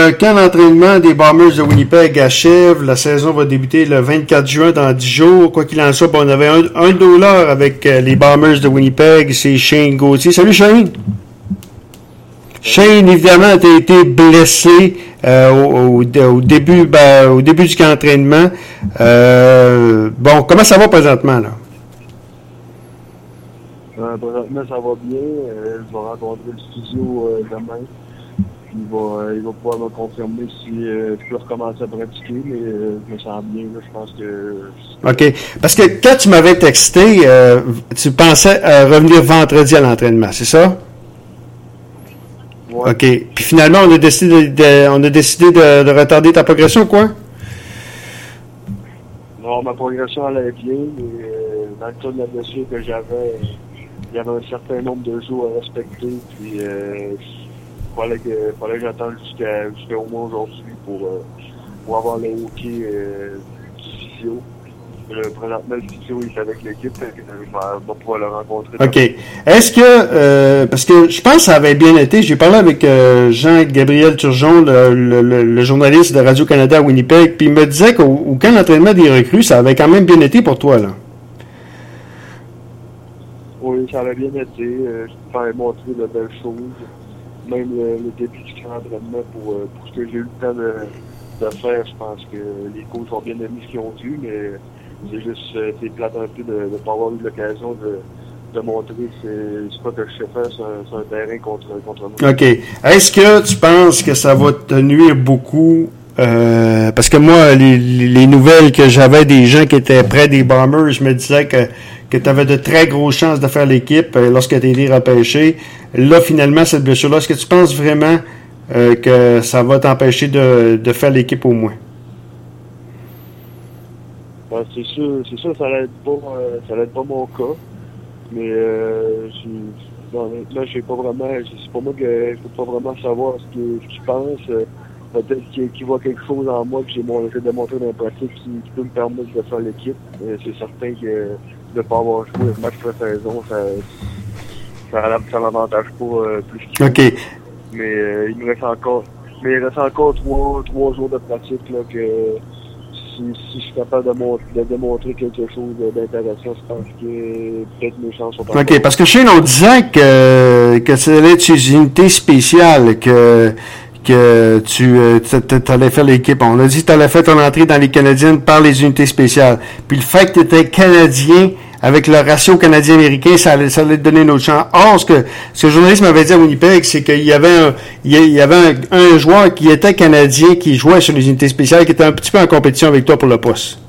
le camp d'entraînement des Bombers de Winnipeg achève. La saison va débuter le 24 juin dans 10 jours. Quoi qu'il en soit, on avait un $1 avec les Bombers de Winnipeg. C'est Shane Gauthier. Salut Shane! Shane, évidemment, a été blessé au début du camp d'entraînement. Bon, comment ça va présentement, là? Présentement, ça va bien. Je vais rencontrer le studio demain. Il va pouvoir me confirmer si je peux recommencer à pratiquer, mais je me sens bien. Là, je pense que... OK. Parce que quand tu m'avais texté, tu pensais revenir vendredi à l'entraînement, c'est ça? Ouais. OK. Puis finalement, on a décidé de retarder ta progression, quoi? Non, ma progression allait bien, mais dans le cas de la blessure que j'avais, il y avait un certain nombre de jours à respecter, puis fallait que j'attende jusqu'à au moins aujourd'hui pour avoir le hockey du physio. Présentement, le physio est avec l'équipe, je vais pouvoir le rencontrer. OK. Est-ce que, parce que je pense que ça avait bien été, j'ai parlé avec Jean-Gabriel Turgeon, le journaliste de Radio-Canada à Winnipeg, puis il me disait qu'au camp d'entraînement des recrues, ça avait quand même bien été pour toi, là. Oui, ça avait bien été. Je peux montrer de belles choses. Même le début du camp d'entraînement pour ce que j'ai eu le temps de faire, je pense que les coachs ont bien aimé ce qu'ils ont dû, mais c'est juste c'est plate un peu de ne pas avoir eu l'occasion de montrer c'est pas que je sais faire sur un terrain contre moi. OK. Est-ce que tu penses que ça va te nuire beaucoup? Parce que moi, les nouvelles que j'avais des gens qui étaient près des Bombers, je me disais que tu avais de très grosses chances de faire l'équipe lorsque tu as été repêché. Là, finalement, cette blessure-là, est-ce que tu penses vraiment que ça va t'empêcher de faire l'équipe au moins? Ben, c'est sûr, ça l'aide pas mon cas. Mais là, j'ai pas vraiment, c'est pas moi que je peux pas vraiment savoir ce qu'il pense. Peut-être qu'il voit quelque chose en moi que j'ai démontré dans la pratique qui peut me permettre de faire l'équipe. C'est certain que de ne pas avoir joué le match de saison, ça l'avantage pas plus qu'il faut. OK. Mais il me reste encore trois jours de pratique là, que si je suis capable de démontrer quelque chose d'intéressant, je pense que peut-être mes chances sont pas. OK, parce que Shane, on disait que ça allait être une unité spéciale, que tu allais faire l'équipe. On a dit que tu allais faire ton entrée dans les Canadiennes par les unités spéciales. Puis le fait que tu étais Canadien, avec le ratio canadien-américain, ça allait te donner une autre chance. Or, ce que le journaliste m'avait dit à Winnipeg, c'est qu'il y avait un joueur qui était Canadien, qui jouait sur les unités spéciales, qui était un petit peu en compétition avec toi pour le poste.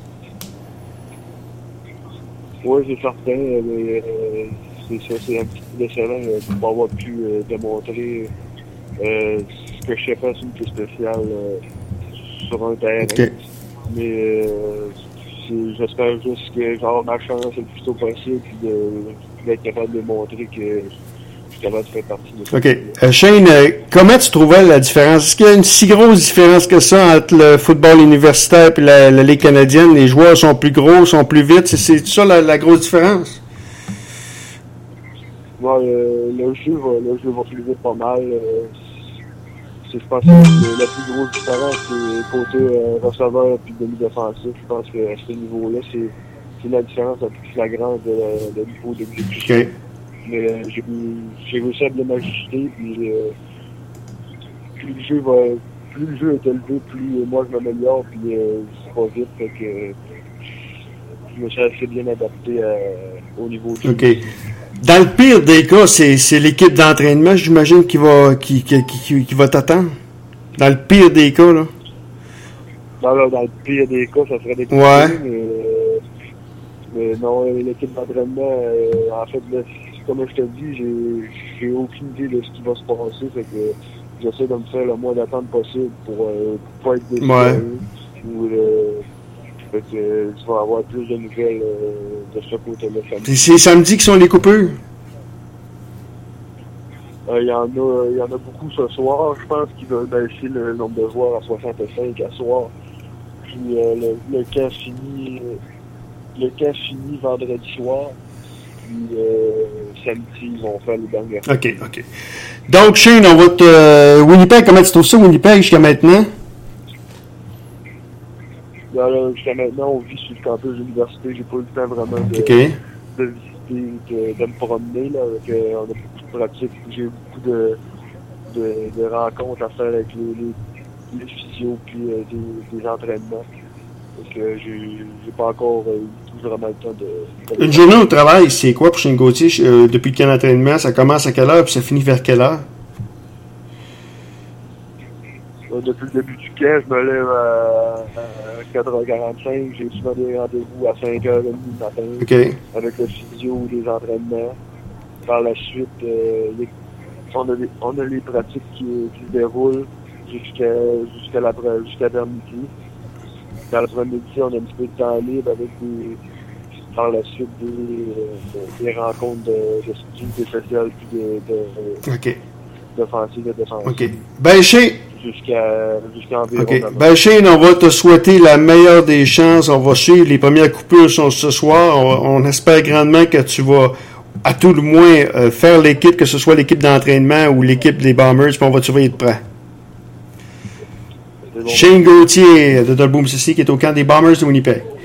Oui, c'est certain. Mais, c'est un petit peu décevant de ne pas avoir pu démontrer ce que je sais faire sur une unité spéciale sur un terrain. Okay. Mais j'espère juste que j'aurai ma chance le plus tôt possible puis d'être capable de montrer que je suis capable de faire partie de ça. OK. Shane, comment tu trouvais la différence? Est-ce qu'il y a une si grosse différence que ça entre le football universitaire et la Ligue canadienne? Les joueurs sont plus gros, sont plus vite. C'est ça la grosse différence? Ouais, le jeu va plus vite pas mal. Je pense que la plus grosse différence, c'est côté receveur et demi-défensif. Je pense qu'à ce niveau-là, c'est la différence la plus flagrante de niveau d'exécution. Okay. Mais j'ai réussi à bien m'ajuster, puis plus le jeu est élevé, plus moi je m'améliore, puis c'est pas vite, fait que je me suis assez bien adapté au niveau du jeu. Dans le pire des cas, c'est l'équipe d'entraînement, j'imagine, qui va t'attendre. Dans le pire des cas, là. Dans le pire des cas, ça serait des coups. Ouais. Mais non, l'équipe d'entraînement, en fait, là, comme je te dis, j'ai aucune idée de ce qui va se passer. Fait que j'essaie de me faire le moins d'attente possible pour pas être déçu. Ouais. Fait que tu vas avoir plus de nouvelles de ce côté-là. C'est samedi qui sont les coupures? Il y en a beaucoup ce soir. Je pense qu'ils veulent baisser le nombre de joueurs à 65 à soir. Puis le camp finit vendredi soir. Puis samedi, ils vont faire les dernières. OK. Donc, Shane, on va te... Winnipeg, comment tu trouves ça, Winnipeg, jusqu'à maintenant? Là, jusqu'à maintenant, on vit sur le campus de l'université. J'ai pas eu le temps vraiment de visiter, de me promener. Là, on a beaucoup de pratiques. J'ai beaucoup de rencontres à faire avec les physios puis des entraînements. Parce que j'ai pas encore eu vraiment le temps de... Une journée au travail, c'est quoi pour Shane Gauthier? Depuis quel entraînement? Ça commence à quelle heure puis ça finit vers quelle heure? Depuis le début du camp, je me lève à 4h45. J'ai souvent des rendez-vous à 5h30 du matin Okay. avec le physio ou des entraînements. Par la suite, on a les pratiques qui se déroulent jusqu'à l'après-midi. Dans l'après-midi, on a un petit peu de temps libre avec par la suite des rencontres de sociales puis d'offensive et défensive. OK. Ben, Shane... Jusqu'à environ. OK. Ben, Shane, on va te souhaiter la meilleure des chances. On va suivre. Les premières coupures sont ce soir. On espère grandement que tu vas, à tout le moins, faire l'équipe, que ce soit l'équipe d'entraînement ou l'équipe des Bombers, puis on va te surveiller de près. Shane Gauthier de Dolbeau-Mississippi qui est au camp des Bombers de Winnipeg.